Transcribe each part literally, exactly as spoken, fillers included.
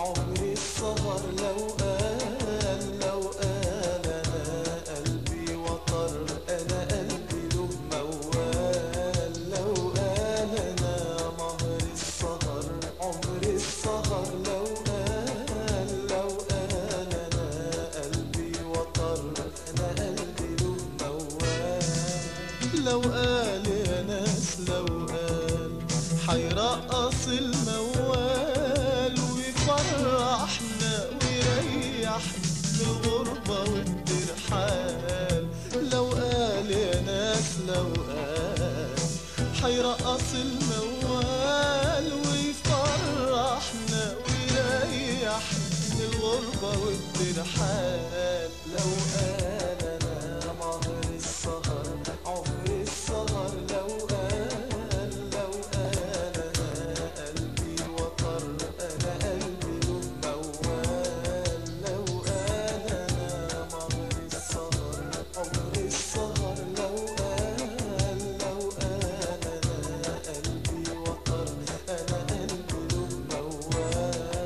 عمري السهر لو قال لو قال أنا قلبي وطر، أنا قلبي له موال. لو قال أنا مهر السهر عمري السهر، لو قال لو قال أنا قلبي وطر، أنا قلبي له موال. لو قال يا ناس لو قال حيرقص الموال ويفرحنا ويريحنا من الغربة والترحال. لو قال يا ناس لو قال حيرقص الموال ويفرحنا ويريحنا من الغربة والترحال. لو قال أنا مهر السهر عمري السهر، لو قال لو قال أنا قلبي وطر، أنا قلبي له موال. لو قال أنا مهر السهر عمري السهر، لو قال لو قال أنا قلبي وطر، أنا قلبي له موال.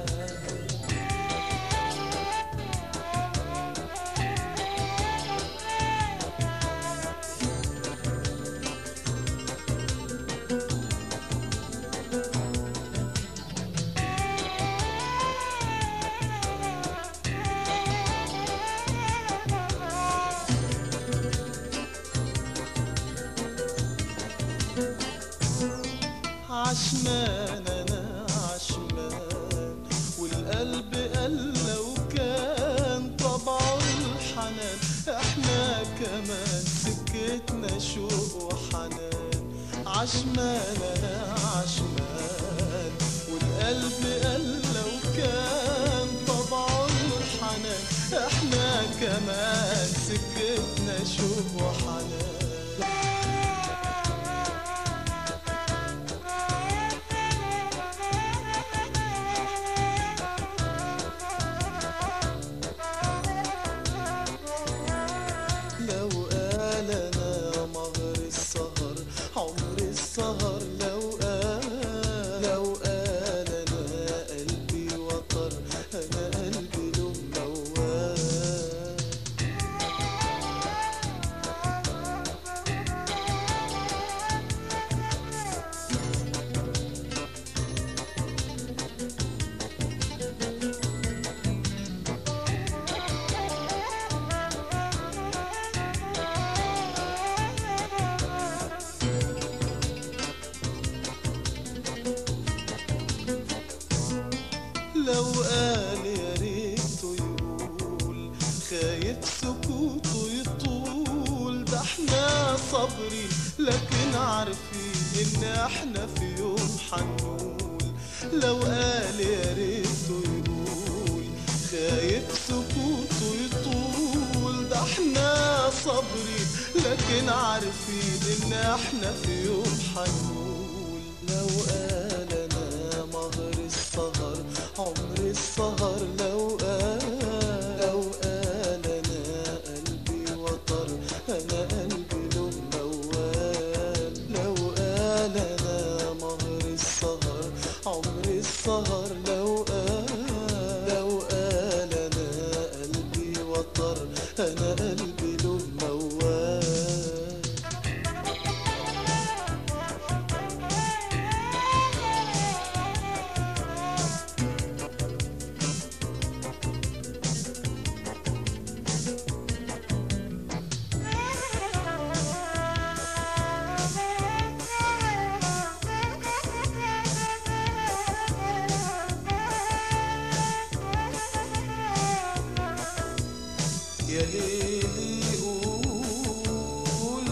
عشمان أنا عشمان والقلب قال لو كان طبعه الحنان، احنا كمان سكتنا شوق وحنان. عشمان أنا عشمان والقلب قال لو كان طبعه الحنان، احنا كمان سكتنا شوق وحنان. لو قال أنا مهر السهر عمري السهر، لو قال لو قال أنا قلبي وطر، أنا قلبي له موال. لو قال يا ريته يقول خايف سكوته يطول، ده احنا صابرين لكن عارفين ان احنا في يوم حنقول. لو قال يا ريته يقول خايف سكوته يطول، ده احنا صابرين لكن عارفين ان احنا في يوم حنقول. لو قال انا مهر السهر عمري السهر، لو قال لو قال أنا قلبي وطر، أنا قلبي له موال. لو قال أنا مهر السهر عمري السهر، لو قال لو قال أنا قلبي وطر، أنا قلبي له موال. يا ليلي قول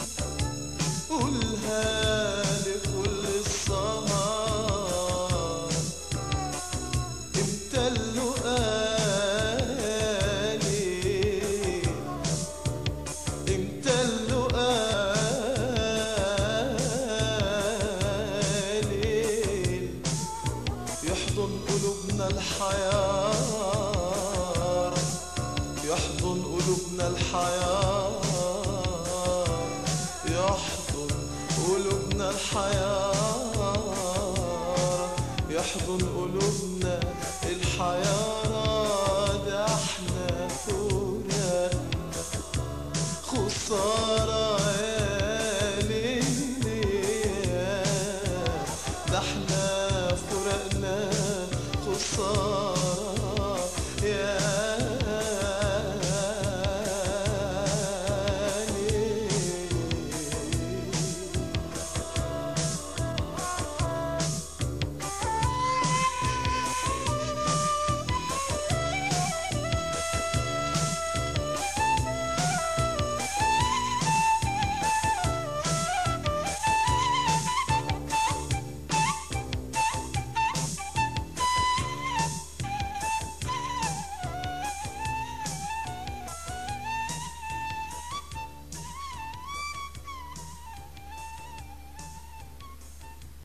قولها لكل السهر، امتى اللقالي امتى اللقالي يحضن قلوبنا الحياة، يحضن قلوبنا الحياة، يحضن قلوبنا الحياة، يحضن قلوبنا